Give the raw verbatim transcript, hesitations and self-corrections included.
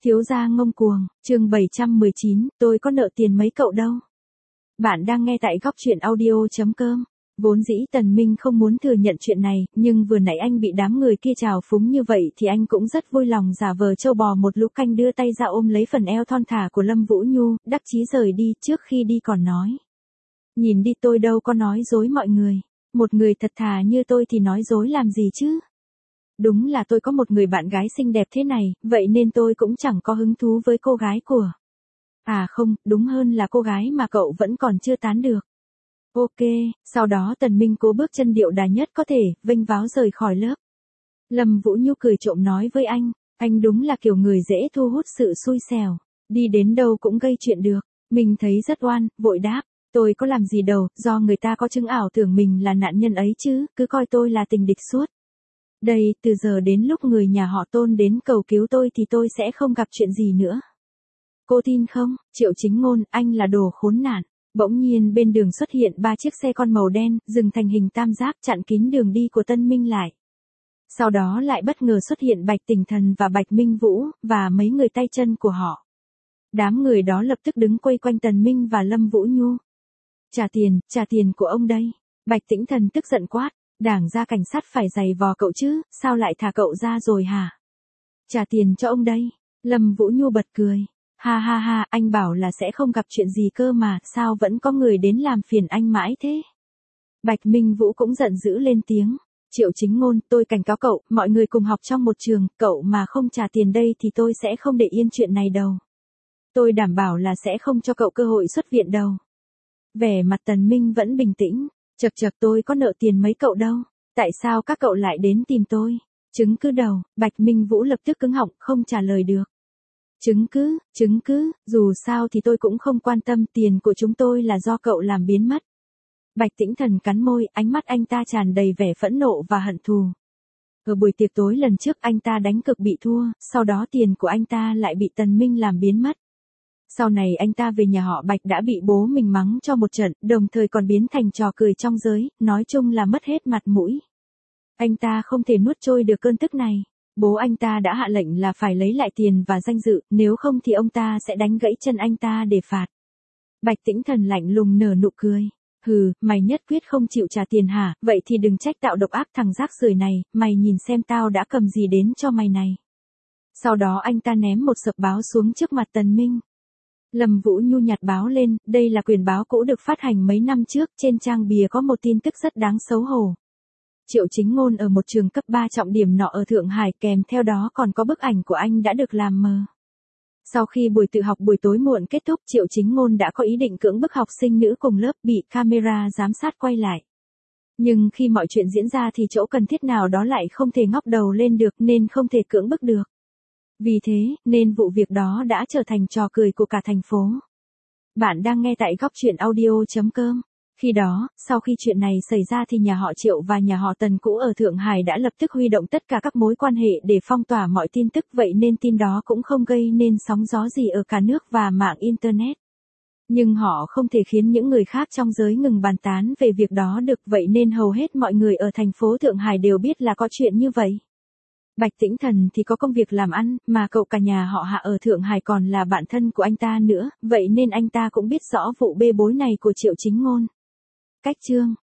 Thiếu gia ngông cuồng, chương bảy trăm mười chín, tôi có nợ tiền mấy cậu đâu. Bạn đang nghe tại góc truyện audio.com. Vốn dĩ Tần Minh không muốn thừa nhận chuyện này, nhưng vừa nãy anh bị đám người kia trào phúng như vậy thì anh cũng rất vui lòng giả vờ trâu bò một lũ canh đưa tay ra ôm lấy phần eo thon thả của Lâm Vũ Nhu, đắc chí rời đi, trước khi đi còn nói. Nhìn đi, tôi đâu có nói dối mọi người. Một người thật thà như tôi thì nói dối làm gì chứ? Đúng là tôi có một người bạn gái xinh đẹp thế này, vậy nên tôi cũng chẳng có hứng thú với cô gái của. À không, đúng hơn là cô gái mà cậu vẫn còn chưa tán được. Ok, sau đó Tần Minh cố bước chân điệu đà nhất có thể, vênh váo rời khỏi lớp. Lâm Vũ Nhu cười trộm nói với anh, anh đúng là kiểu người dễ thu hút sự xui xẻo, đi đến đâu cũng gây chuyện được. Mình thấy rất oan, vội đáp, tôi có làm gì đâu, do người ta có chứng ảo tưởng mình là nạn nhân ấy chứ, cứ coi tôi là tình địch suốt. Đây, từ giờ đến lúc người nhà họ Tôn đến cầu cứu tôi thì tôi sẽ không gặp chuyện gì nữa. Cô tin không, Triệu Chính Ngôn, anh là đồ khốn nạn. Bỗng nhiên bên đường xuất hiện ba chiếc xe con màu đen, dừng thành hình tam giác chặn kín đường đi của Tân Minh lại. Sau đó lại bất ngờ xuất hiện Bạch Tỉnh Thần và Bạch Minh Vũ, và mấy người tay chân của họ. Đám người đó lập tức đứng quây quanh Tần Minh và Lâm Vũ Nhu. Trả tiền, trả tiền của ông đây. Bạch Tĩnh Thần tức giận quát. Đảng ra cảnh sát phải giày vò cậu chứ, sao lại thả cậu ra rồi hả? Trả tiền cho ông đây. Lâm Vũ Nhu bật cười. Ha ha ha, anh bảo là sẽ không gặp chuyện gì cơ mà, sao vẫn có người đến làm phiền anh mãi thế? Bạch Minh Vũ cũng giận dữ lên tiếng. Triệu Chính Ngôn, tôi cảnh cáo cậu, mọi người cùng học trong một trường, cậu mà không trả tiền đây thì tôi sẽ không để yên chuyện này đâu. Tôi đảm bảo là sẽ không cho cậu cơ hội xuất viện đâu. Vẻ mặt Tần Minh vẫn bình tĩnh. Chậc chậc, tôi có nợ tiền mấy cậu đâu. Tại sao các cậu lại đến tìm tôi? Chứng cứ đầu, Bạch Minh Vũ lập tức cứng họng, không trả lời được. Chứng cứ, chứng cứ, dù sao thì tôi cũng không quan tâm, tiền của chúng tôi là do cậu làm biến mất. Bạch Tĩnh Thần cắn môi, ánh mắt anh ta tràn đầy vẻ phẫn nộ và hận thù. Ở buổi tiệc tối lần trước anh ta đánh cược bị thua, sau đó tiền của anh ta lại bị Tần Minh làm biến mất. Sau này anh ta về nhà họ Bạch đã bị bố mình mắng cho một trận, đồng thời còn biến thành trò cười trong giới, nói chung là mất hết mặt mũi. Anh ta không thể nuốt trôi được cơn tức này. Bố anh ta đã hạ lệnh là phải lấy lại tiền và danh dự, nếu không thì ông ta sẽ đánh gãy chân anh ta để phạt. Bạch Tĩnh Thần lạnh lùng nở nụ cười. Hừ, mày nhất quyết không chịu trả tiền hả, vậy thì đừng trách tạo độc ác thằng rác rưởi này, mày nhìn xem tao đã cầm gì đến cho mày này. Sau đó anh ta ném một sập báo xuống trước mặt Tần Minh. Lâm Vũ Nhu nhặt báo lên, đây là quyển báo cũ được phát hành mấy năm trước, trên trang bìa có một tin tức rất đáng xấu hổ. Triệu Chính Ngôn ở một trường cấp ba trọng điểm nọ ở Thượng Hải, kèm theo đó còn có bức ảnh của anh đã được làm mờ. Sau khi buổi tự học buổi tối muộn kết thúc, Triệu Chính Ngôn đã có ý định cưỡng bức học sinh nữ cùng lớp, bị camera giám sát quay lại. Nhưng khi mọi chuyện diễn ra thì chỗ cần thiết nào đó lại không thể ngóc đầu lên được nên không thể cưỡng bức được. Vì thế, nên vụ việc đó đã trở thành trò cười của cả thành phố. Bạn đang nghe tại góc truyện audio.com. Khi đó, sau khi chuyện này xảy ra thì nhà họ Triệu và nhà họ Tần cũ ở Thượng Hải đã lập tức huy động tất cả các mối quan hệ để phong tỏa mọi tin tức, vậy nên tin đó cũng không gây nên sóng gió gì ở cả nước và mạng Internet. Nhưng họ không thể khiến những người khác trong giới ngừng bàn tán về việc đó được, vậy nên hầu hết mọi người ở thành phố Thượng Hải đều biết là có chuyện như vậy. Bạch Tĩnh Thần thì có công việc làm ăn, mà cậu cả nhà họ Hạ ở Thượng Hải còn là bạn thân của anh ta nữa, vậy nên anh ta cũng biết rõ vụ bê bối này của Triệu Chính Ngôn. Cách chương